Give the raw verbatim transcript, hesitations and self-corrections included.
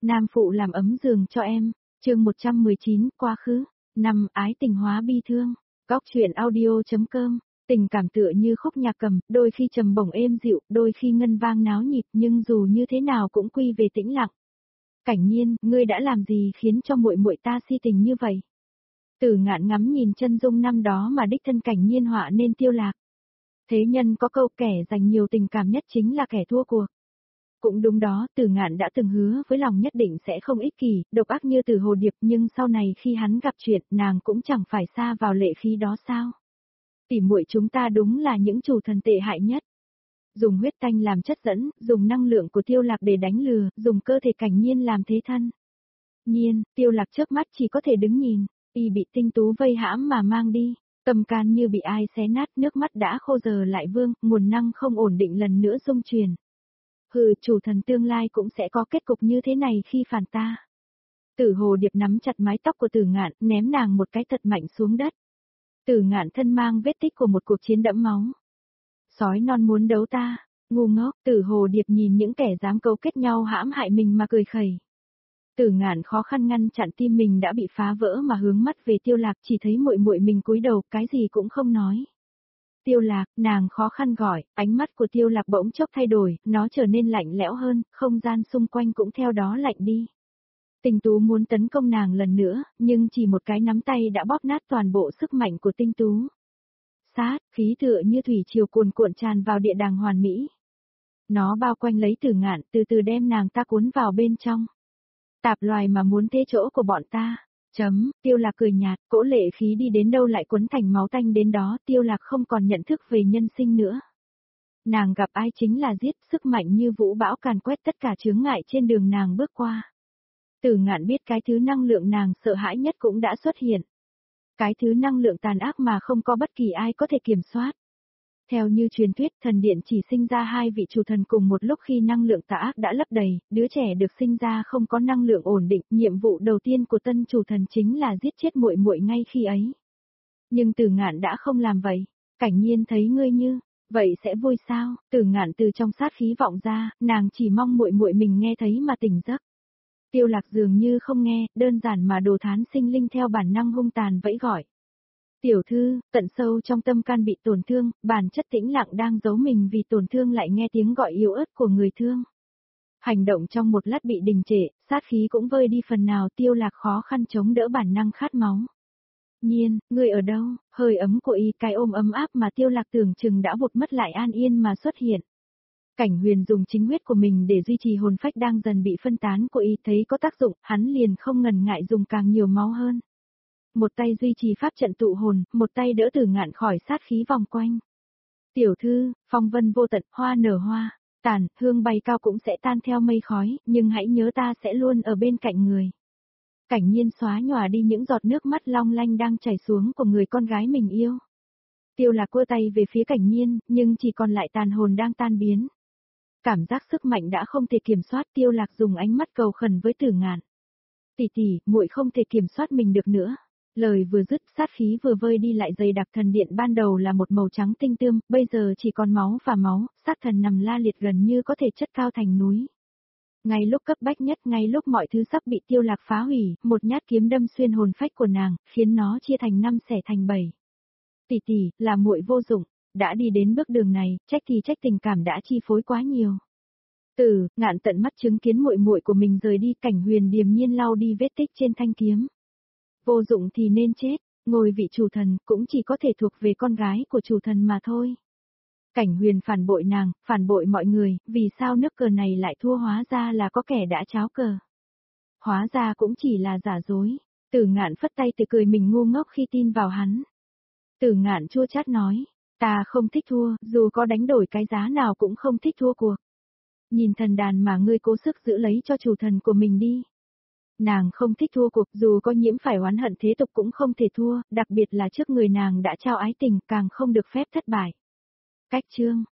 Nam phụ làm ấm giường cho em, chương một trăm mười chín, quá khứ, năm ái tình hóa bi thương, góc truyện audio.com, tình cảm tựa như khúc nhạc cầm, đôi khi trầm bổng êm dịu, đôi khi ngân vang náo nhịp, nhưng dù như thế nào cũng quy về tĩnh lặng. Cảnh Nhiên, ngươi đã làm gì khiến cho muội muội ta si tình như vậy? Tử Ngạn ngắm nhìn chân dung năm đó mà đích thân Cảnh Nhiên họa nên Tiêu Lạc. Thế nhân có câu kẻ dành nhiều tình cảm nhất chính là kẻ thua cuộc. Cũng đúng đó, Tử Ngạn đã từng hứa với lòng nhất định sẽ không ích kỷ, độc ác như Tử Hồ Điệp, nhưng sau này khi hắn gặp chuyện, nàng cũng chẳng phải xa vào lệ khí đó sao? Tỉ muội chúng ta đúng là những chủ thần tệ hại nhất. Dùng huyết tanh làm chất dẫn, dùng năng lượng của Tiêu Lạc để đánh lừa, dùng cơ thể Cảnh Nhiên làm thế thân. Nhiên, Tiêu Lạc chớp mắt chỉ có thể đứng nhìn, y bị Tinh Tú vây hãm mà mang đi, tâm can như bị ai xé nát, nước mắt đã khô giờ lại vương, nguồn năng không ổn định lần nữa xung truyền. Hừ, chủ thần tương lai cũng sẽ có kết cục như thế này khi phản ta. Tử Hồ Điệp nắm chặt mái tóc của Tử Ngạn, ném nàng một cái thật mạnh xuống đất. Tử Ngạn thân mang vết tích của một cuộc chiến đẫm máu. Sói non muốn đấu ta, ngu ngốc, Tử Hồ Điệp nhìn những kẻ dám cấu kết nhau hãm hại mình mà cười khẩy. Tử Ngạn khó khăn ngăn chặn tim mình đã bị phá vỡ mà hướng mắt về Tiêu Lạc, chỉ thấy muội muội mình cúi đầu, cái gì cũng không nói. Tiêu Lạc, nàng khó khăn gọi, ánh mắt của Tiêu Lạc bỗng chốc thay đổi, nó trở nên lạnh lẽo hơn, không gian xung quanh cũng theo đó lạnh đi. Tinh Tú muốn tấn công nàng lần nữa, nhưng chỉ một cái nắm tay đã bóp nát toàn bộ sức mạnh của Tinh Tú. Sát, khí tựa như thủy triều cuồn cuộn tràn vào địa đàng hoàn mỹ. Nó bao quanh lấy Tử Ngạn, từ từ đem nàng ta cuốn vào bên trong. Tạp loài mà muốn thế chỗ của bọn ta. Chấm, Tiêu Lạc cười nhạt, cỗ lệ khí đi đến đâu lại cuốn thành máu tanh đến đó, Tiêu Lạc không còn nhận thức về nhân sinh nữa. Nàng gặp ai chính là giết, sức mạnh như vũ bão càn quét tất cả chướng ngại trên đường nàng bước qua. Tử Ngạn biết cái thứ năng lượng nàng sợ hãi nhất cũng đã xuất hiện. Cái thứ năng lượng tàn ác mà không có bất kỳ ai có thể kiểm soát. Theo như truyền thuyết, thần điện chỉ sinh ra hai vị chủ thần cùng một lúc khi năng lượng tà ác đã lấp đầy, đứa trẻ được sinh ra không có năng lượng ổn định, nhiệm vụ đầu tiên của tân chủ thần chính là giết chết muội muội ngay khi ấy. Nhưng Tử Ngạn đã không làm vậy. Cảnh Nhiên thấy ngươi như vậy sẽ vui sao? Tử Ngạn từ trong sát khí vọng ra, nàng chỉ mong muội muội mình nghe thấy mà tỉnh giấc. Tiêu Lạc dường như không nghe, đơn giản mà đồ thán sinh linh theo bản năng hung tàn vẫy gọi. Tiểu thư, tận sâu trong tâm can bị tổn thương, bản chất tĩnh lặng đang giấu mình vì tổn thương lại nghe tiếng gọi yếu ớt của người thương. Hành động trong một lát bị đình trệ, sát khí cũng vơi đi phần nào, Tiêu Lạc khó khăn chống đỡ bản năng khát máu. Nhiên, ngươi ở đâu? Hơi ấm của y, cái ôm ấm áp mà Tiêu Lạc tưởng chừng đã vụt mất lại an yên mà xuất hiện. Cảnh Huyền dùng chính huyết của mình để duy trì hồn phách đang dần bị phân tán của y, thấy có tác dụng, hắn liền không ngần ngại dùng càng nhiều máu hơn. Một tay duy trì pháp trận tụ hồn, một tay đỡ Tử Ngạn khỏi sát khí vòng quanh. Tiểu thư, phong vân vô tận, hoa nở hoa, tàn, hương bay cao cũng sẽ tan theo mây khói, nhưng hãy nhớ ta sẽ luôn ở bên cạnh người. Cảnh Nhiên xóa nhòa đi những giọt nước mắt long lanh đang chảy xuống của người con gái mình yêu. Tiêu Lạc cua tay về phía Cảnh Nhiên, nhưng chỉ còn lại tàn hồn đang tan biến. Cảm giác sức mạnh đã không thể kiểm soát, Tiêu Lạc dùng ánh mắt cầu khẩn với Tử Ngạn. Tỷ tỷ, muội không thể kiểm soát mình được nữa. Lời vừa dứt, sát khí vừa vơi đi lại dày đặc. Thần điện ban đầu là một màu trắng tinh tươm, bây giờ chỉ còn máu và máu, sát thần nằm la liệt gần như có thể chất cao thành núi. Ngay lúc cấp bách nhất, ngay lúc mọi thứ sắp bị Tiêu Lạc phá hủy, một nhát kiếm đâm xuyên hồn phách của nàng, khiến nó chia thành năm xẻ thành bảy. Tỷ tỷ, là muội vô dụng, đã đi đến bước đường này, trách thì trách tình cảm đã chi phối quá nhiều. Tử Ngạn tận mắt chứng kiến muội muội của mình rời đi, Cảnh Huyền điềm nhiên lau đi vết tích trên thanh kiếm. Vô dụng thì nên chết, ngôi vị chủ thần cũng chỉ có thể thuộc về con gái của chủ thần mà thôi. Cảnh Huyền phản bội nàng, phản bội mọi người, vì sao nước cờ này lại thua, hóa ra là có kẻ đã tráo cờ. Hóa ra cũng chỉ là giả dối. Tử Ngạn phất tay tự cười mình ngu ngốc khi tin vào hắn. Tử Ngạn chua chát nói, ta không thích thua, dù có đánh đổi cái giá nào cũng không thích thua cuộc. Nhìn thần đàn mà ngươi cố sức giữ lấy cho chủ thần của mình đi. Nàng không thích thua cuộc, dù có nhiễm phải oán hận thế tục cũng không thể thua, đặc biệt là trước người nàng đã trao ái tình, càng không được phép thất bại. Cách chương